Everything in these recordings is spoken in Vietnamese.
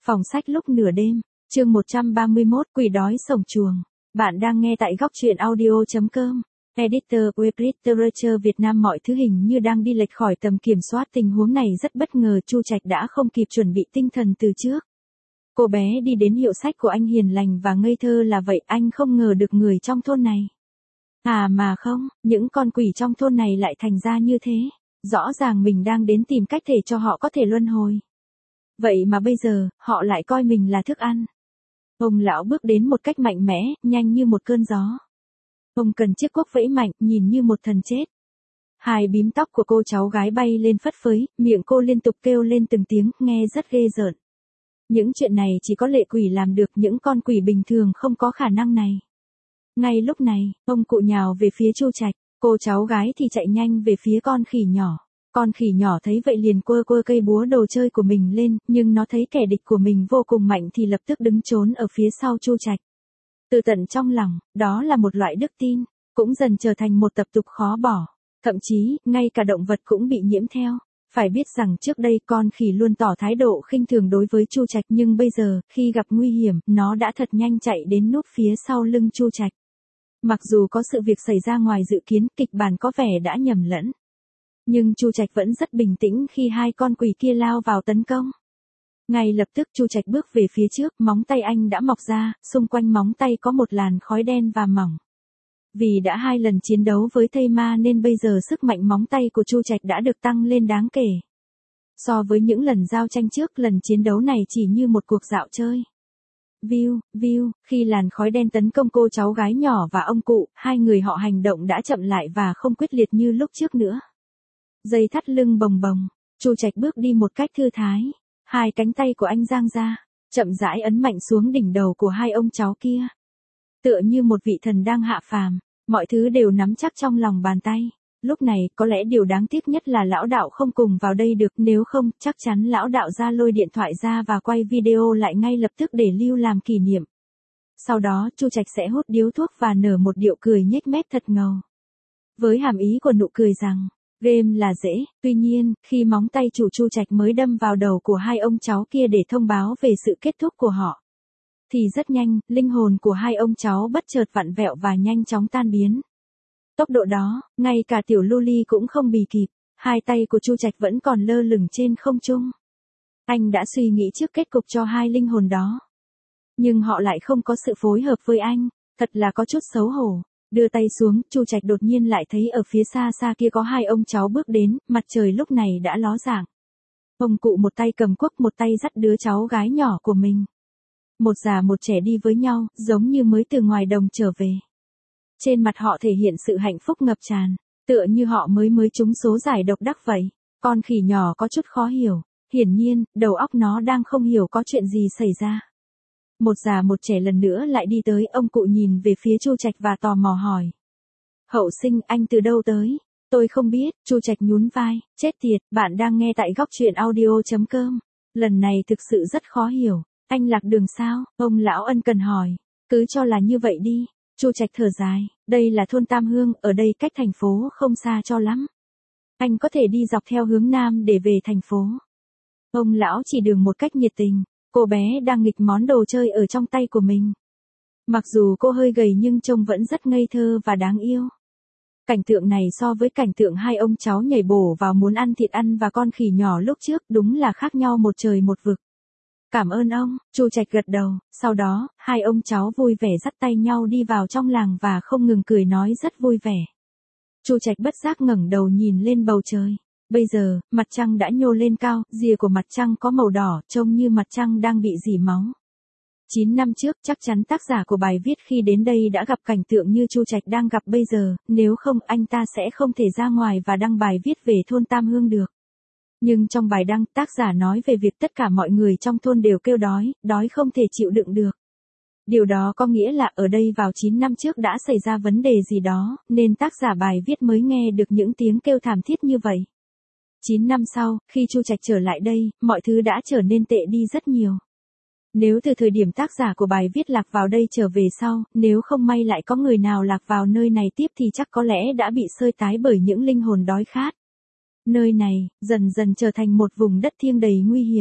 Phòng sách lúc nửa đêm, chương 131, quỷ đói sổng chuồng. Bạn đang nghe tại góc truyện audio.com. Editor Web Literature Việt Nam. Mọi thứ hình như đang đi lệch khỏi tầm kiểm soát. Tình huống này rất bất ngờ. Chu Trạch đã không kịp chuẩn bị tinh thần từ trước. Cô bé đi đến hiệu sách của anh hiền lành và ngây thơ là vậy. Anh không ngờ được người trong thôn này. À mà không, những con quỷ trong thôn này lại thành ra như thế. Rõ ràng mình đang đến tìm cách để cho họ có thể luân hồi. Vậy mà bây giờ, họ lại coi mình là thức ăn. Ông lão bước đến một cách mạnh mẽ, nhanh như một cơn gió. Ông cần chiếc cuốc vẫy mạnh, nhìn như một thần chết. Hai bím tóc của cô cháu gái bay lên phất phới, miệng cô liên tục kêu lên từng tiếng, nghe rất ghê rợn. Những chuyện này chỉ có lệ quỷ làm được, những con quỷ bình thường không có khả năng này. Ngay lúc này, ông cụ nhào về phía Chu Trạch, cô cháu gái thì chạy nhanh về phía con khỉ nhỏ. Con khỉ nhỏ thấy vậy liền quơ quơ cây búa đồ chơi của mình lên, nhưng nó thấy kẻ địch của mình vô cùng mạnh thì lập tức đứng trốn ở phía sau Chu Trạch. Từ tận trong lòng, đó là một loại đức tin, cũng dần trở thành một tập tục khó bỏ. Thậm chí, ngay cả động vật cũng bị nhiễm theo. Phải biết rằng trước đây con khỉ luôn tỏ thái độ khinh thường đối với Chu Trạch, nhưng bây giờ, khi gặp nguy hiểm, nó đã thật nhanh chạy đến núp phía sau lưng Chu Trạch. Mặc dù có sự việc xảy ra ngoài dự kiến, kịch bản có vẻ đã nhầm lẫn. Nhưng Chu Trạch vẫn rất bình tĩnh khi hai con quỷ kia lao vào tấn công. Ngay lập tức Chu Trạch bước về phía trước, móng tay anh đã mọc ra, xung quanh móng tay có một làn khói đen và mỏng. Vì đã 2 lần chiến đấu với thây ma nên bây giờ sức mạnh móng tay của Chu Trạch đã được tăng lên đáng kể. So với những lần giao tranh trước, lần chiến đấu này chỉ như một cuộc dạo chơi. View, khi làn khói đen tấn công cô cháu gái nhỏ và ông cụ, hai người họ hành động đã chậm lại và không quyết liệt như lúc trước nữa. Dây thắt lưng bồng bồng, Chu Trạch bước đi một cách thư thái, hai cánh tay của anh dang ra, chậm rãi ấn mạnh xuống đỉnh đầu của hai ông cháu kia. Tựa như một vị thần đang hạ phàm, mọi thứ đều nắm chắc trong lòng bàn tay. Lúc này, có lẽ điều đáng tiếc nhất là lão đạo không cùng vào đây được, nếu không, chắc chắn lão đạo ra lôi điện thoại ra và quay video lại ngay lập tức để lưu làm kỷ niệm. Sau đó, Chu Trạch sẽ hút điếu thuốc và nở một điệu cười nhếch mép thật ngầu. Với hàm ý của nụ cười rằng, game là dễ, tuy nhiên, khi móng tay chủ Chu Trạch mới đâm vào đầu của hai ông cháu kia để thông báo về sự kết thúc của họ, thì rất nhanh, linh hồn của hai ông cháu bất chợt vặn vẹo và nhanh chóng tan biến. Tốc độ đó, ngay cả tiểu Luli cũng không bì kịp, hai tay của Chu Trạch vẫn còn lơ lửng trên không trung. Anh đã suy nghĩ trước kết cục cho hai linh hồn đó. Nhưng họ lại không có sự phối hợp với anh, thật là có chút xấu hổ. Đưa tay xuống, Chu Trạch đột nhiên lại thấy ở phía xa xa kia có hai ông cháu bước đến, mặt trời lúc này đã ló dạng. Ông cụ một tay cầm cuốc, một tay dắt đứa cháu gái nhỏ của mình. Một già một trẻ đi với nhau, giống như mới từ ngoài đồng trở về. Trên mặt họ thể hiện sự hạnh phúc ngập tràn, tựa như họ mới trúng số giải độc đắc vậy. Con khỉ nhỏ có chút khó hiểu, hiển nhiên, đầu óc nó đang không hiểu có chuyện gì xảy ra. Một già một trẻ lần nữa lại đi tới, ông cụ nhìn về phía Chu Trạch và tò mò hỏi. Hậu sinh, anh từ đâu tới? Tôi không biết, Chu Trạch nhún vai, chết tiệt, bạn đang nghe tại góc truyện audio.com. Lần này thực sự rất khó hiểu, anh lạc đường sao? Ông lão ân cần hỏi, cứ cho là như vậy đi. Chu Trạch thở dài, đây là thôn Tam Hương, ở đây cách thành phố không xa cho lắm. Anh có thể đi dọc theo hướng Nam để về thành phố. Ông lão chỉ đường một cách nhiệt tình. Cô bé đang nghịch món đồ chơi ở trong tay của mình. Mặc dù cô hơi gầy nhưng trông vẫn rất ngây thơ và đáng yêu. Cảnh tượng này so với cảnh tượng hai ông cháu nhảy bổ vào muốn ăn thịt ăn và con khỉ nhỏ lúc trước đúng là khác nhau một trời một vực. Cảm ơn ông, Chu Trạch gật đầu, sau đó, hai ông cháu vui vẻ dắt tay nhau đi vào trong làng và không ngừng cười nói rất vui vẻ. Chu Trạch bất giác ngẩng đầu nhìn lên bầu trời. Bây giờ, mặt trăng đã nhô lên cao, rìa của mặt trăng có màu đỏ, trông như mặt trăng đang bị rỉ máu. 9 năm trước, chắc chắn tác giả của bài viết khi đến đây đã gặp cảnh tượng như Chu Trạch đang gặp bây giờ, nếu không anh ta sẽ không thể ra ngoài và đăng bài viết về thôn Tam Hương được. Nhưng trong bài đăng, tác giả nói về việc tất cả mọi người trong thôn đều kêu đói không thể chịu đựng được. Điều đó có nghĩa là ở đây vào 9 năm trước đã xảy ra vấn đề gì đó, nên tác giả bài viết mới nghe được những tiếng kêu thảm thiết như vậy. 9 năm sau, khi Chu Trạch trở lại đây, mọi thứ đã trở nên tệ đi rất nhiều. Nếu từ thời điểm tác giả của bài viết lạc vào đây trở về sau, nếu không may lại có người nào lạc vào nơi này tiếp thì chắc có lẽ đã bị xơi tái bởi những linh hồn đói khát. Nơi này, dần dần trở thành một vùng đất thiêng đầy nguy hiểm.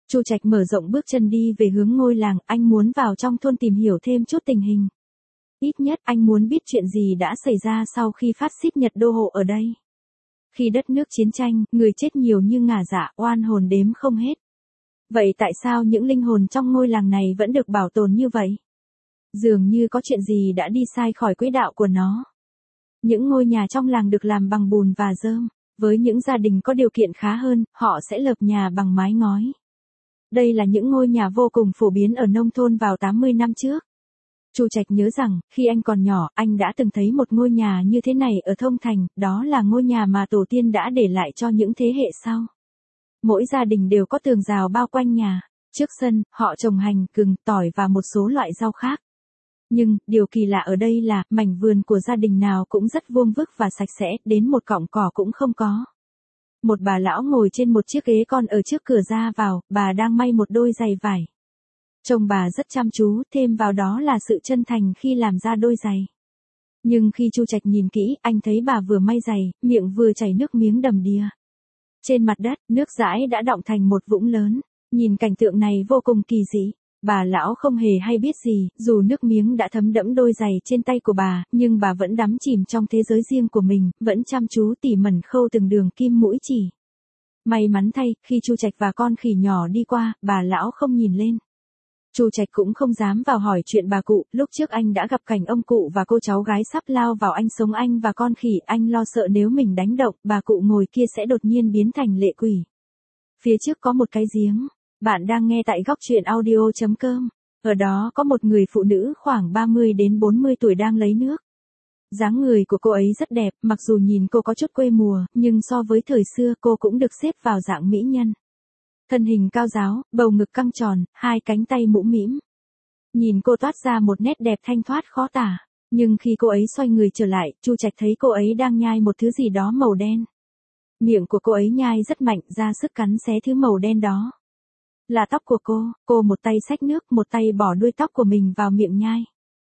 Chu Trạch mở rộng bước chân đi về hướng ngôi làng, anh muốn vào trong thôn tìm hiểu thêm chút tình hình. Ít nhất anh muốn biết chuyện gì đã xảy ra sau khi phát xít Nhật đô hộ ở đây. Khi đất nước chiến tranh, người chết nhiều như ngả dạ, oan hồn đếm không hết. Vậy tại sao những linh hồn trong ngôi làng này vẫn được bảo tồn như vậy? Dường như có chuyện gì đã đi sai khỏi quỹ đạo của nó. Những ngôi nhà trong làng được làm bằng bùn và rơm. Với những gia đình có điều kiện khá hơn, họ sẽ lợp nhà bằng mái ngói. Đây là những ngôi nhà vô cùng phổ biến ở nông thôn vào 80 năm trước. Chu Trạch nhớ rằng, khi anh còn nhỏ, anh đã từng thấy một ngôi nhà như thế này ở Thông Thành, đó là ngôi nhà mà tổ tiên đã để lại cho những thế hệ sau. Mỗi gia đình đều có tường rào bao quanh nhà, trước sân, họ trồng hành, gừng, tỏi và một số loại rau khác. Nhưng, điều kỳ lạ ở đây là, mảnh vườn của gia đình nào cũng rất vuông vức và sạch sẽ, đến một cọng cỏ cũng không có. Một bà lão ngồi trên một chiếc ghế con ở trước cửa ra vào, bà đang may một đôi giày vải. Trông bà rất chăm chú, thêm vào đó là sự chân thành khi làm ra đôi giày. Nhưng khi Chu Trạch nhìn kỹ, anh thấy bà vừa may giày, miệng vừa chảy nước miếng đầm đìa. Trên mặt đất, nước dãi đã đọng thành một vũng lớn. Nhìn cảnh tượng này vô cùng kỳ dị. Bà lão không hề hay biết gì, dù nước miếng đã thấm đẫm đôi giày trên tay của bà, nhưng bà vẫn đắm chìm trong thế giới riêng của mình, vẫn chăm chú tỉ mẩn khâu từng đường kim mũi chỉ. May mắn thay, khi Chu Trạch và con khỉ nhỏ đi qua, bà lão không nhìn lên. Chu Trạch cũng không dám vào hỏi chuyện bà cụ, lúc trước anh đã gặp cảnh ông cụ và cô cháu gái sắp lao vào anh sống anh và con khỉ, anh lo sợ nếu mình đánh động, bà cụ ngồi kia sẽ đột nhiên biến thành lệ quỷ. Phía trước có một cái giếng. Bạn đang nghe tại góc truyện audio.com. Ở đó có một người phụ nữ khoảng 30 đến 40 tuổi đang lấy nước. Dáng người của cô ấy rất đẹp, mặc dù nhìn cô có chút quê mùa, nhưng so với thời xưa cô cũng được xếp vào dạng mỹ nhân. Thân hình cao ráo, bầu ngực căng tròn, hai cánh tay mũm mĩm. Nhìn cô toát ra một nét đẹp thanh thoát khó tả. Nhưng khi cô ấy xoay người trở lại, Chu Trạch thấy cô ấy đang nhai một thứ gì đó màu đen. Miệng của cô ấy nhai rất mạnh, ra sức cắn xé thứ màu đen đó. Là tóc của cô một tay xách nước, một tay bỏ đuôi tóc của mình vào miệng nhai.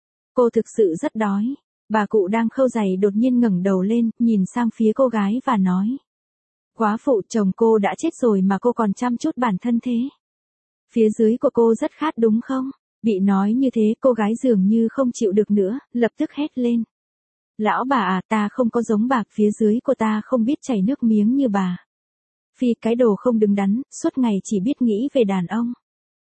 Cô thực sự rất đói. Bà cụ đang khâu giày đột nhiên ngẩng đầu lên, nhìn sang phía cô gái và nói. Quá phụ, chồng cô đã chết rồi mà cô còn chăm chút bản thân thế. Phía dưới của cô rất khát đúng không? Bị nói như thế, cô gái dường như không chịu được nữa, lập tức hét lên. Lão bà à, ta không có giống bà, phía dưới của ta không biết chảy nước miếng như bà. Phi, cái đồ không đứng đắn, suốt ngày chỉ biết nghĩ về đàn ông.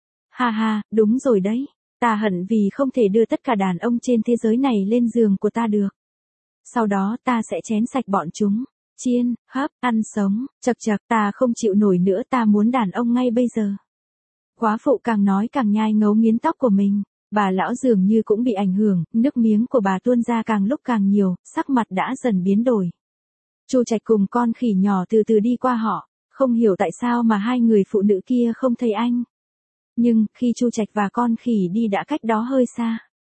Ha ha, đúng rồi đấy. Ta hận vì không thể đưa tất cả đàn ông trên thế giới này lên giường của ta được. Sau đó ta sẽ chén sạch bọn chúng. Chiên, hấp, ăn sống, chật chật, ta không chịu nổi nữa, ta muốn đàn ông ngay bây giờ. Quá phụ càng nói càng nhai ngấu nghiến tóc của mình. Bà lão dường như cũng bị ảnh hưởng, nước miếng của bà tuôn ra càng lúc càng nhiều, sắc mặt đã dần biến đổi. Chu Trạch cùng con khỉ nhỏ từ từ đi qua họ. Không hiểu tại sao mà hai người phụ nữ kia không thấy anh. Nhưng, khi Chu Trạch và con khỉ đi đã cách đó hơi xa.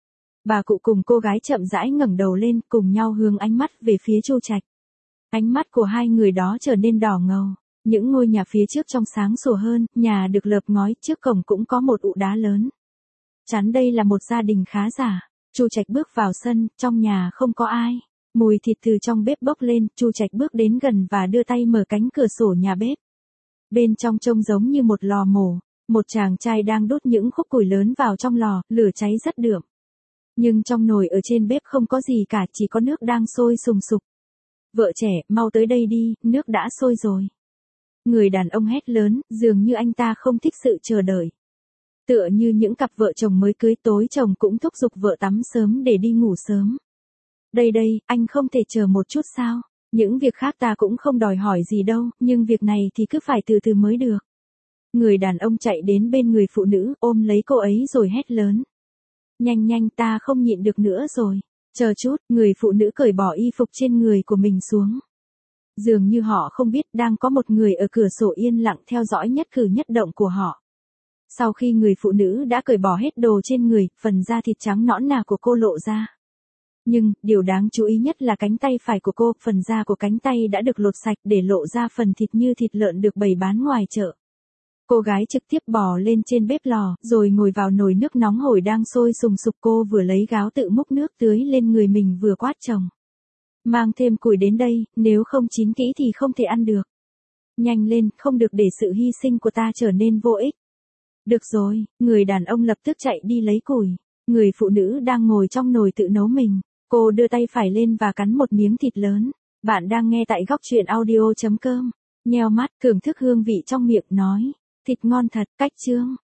Bà cụ cùng cô gái chậm rãi ngẩng đầu lên, cùng nhau hướng ánh mắt về phía Chu Trạch. Ánh mắt của hai người đó trở nên đỏ ngầu. Những ngôi nhà phía trước trong sáng sủa hơn, nhà được lợp ngói, trước cổng cũng có một ụ đá lớn. Chắn đây là một gia đình khá giả. Chu Trạch bước vào sân, trong nhà không có ai. Mùi thịt từ trong bếp bốc lên, Chu Trạch bước đến gần và đưa tay mở cánh cửa sổ nhà bếp. Bên trong trông giống như một lò mổ, một chàng trai đang đốt những khúc củi lớn vào trong lò, lửa cháy rất đượm. Nhưng trong nồi ở trên bếp không có gì cả, chỉ có nước đang sôi sùng sục. Vợ trẻ, mau tới đây đi, nước đã sôi rồi. Người đàn ông hét lớn, dường như anh ta không thích sự chờ đợi. Tựa như những cặp vợ chồng mới cưới, tối chồng cũng thúc giục vợ tắm sớm để đi ngủ sớm. Đây đây, anh không thể chờ một chút sao? Những việc khác ta cũng không đòi hỏi gì đâu, nhưng việc này thì cứ phải từ từ mới được. Người đàn ông chạy đến bên người phụ nữ, ôm lấy cô ấy rồi hét lớn. Nhanh nhanh, ta không nhịn được nữa rồi. Chờ chút, người phụ nữ cởi bỏ y phục trên người của mình xuống. Dường như họ không biết đang có một người ở cửa sổ yên lặng theo dõi nhất cử nhất động của họ. Sau khi người phụ nữ đã cởi bỏ hết đồ trên người, phần da thịt trắng nõn nà của cô lộ ra. Nhưng, điều đáng chú ý nhất là cánh tay phải của cô, phần da của cánh tay đã được lột sạch để lộ ra phần thịt như thịt lợn được bày bán ngoài chợ. Cô gái trực tiếp bò lên trên bếp lò, rồi ngồi vào nồi nước nóng hổi đang sôi sùng sục, cô vừa lấy gáo tự múc nước tưới lên người mình vừa quát chồng. Mang thêm củi đến đây, nếu không chín kỹ thì không thể ăn được. Nhanh lên, không được để sự hy sinh của ta trở nên vô ích. Được rồi, người đàn ông lập tức chạy đi lấy củi. Người phụ nữ đang ngồi trong nồi tự nấu mình. Cô đưa tay phải lên và cắn một miếng thịt lớn. Bạn đang nghe tại góc truyện audio.com. Nheo mắt, thưởng thức hương vị trong miệng nói. Thịt ngon thật, cách chương.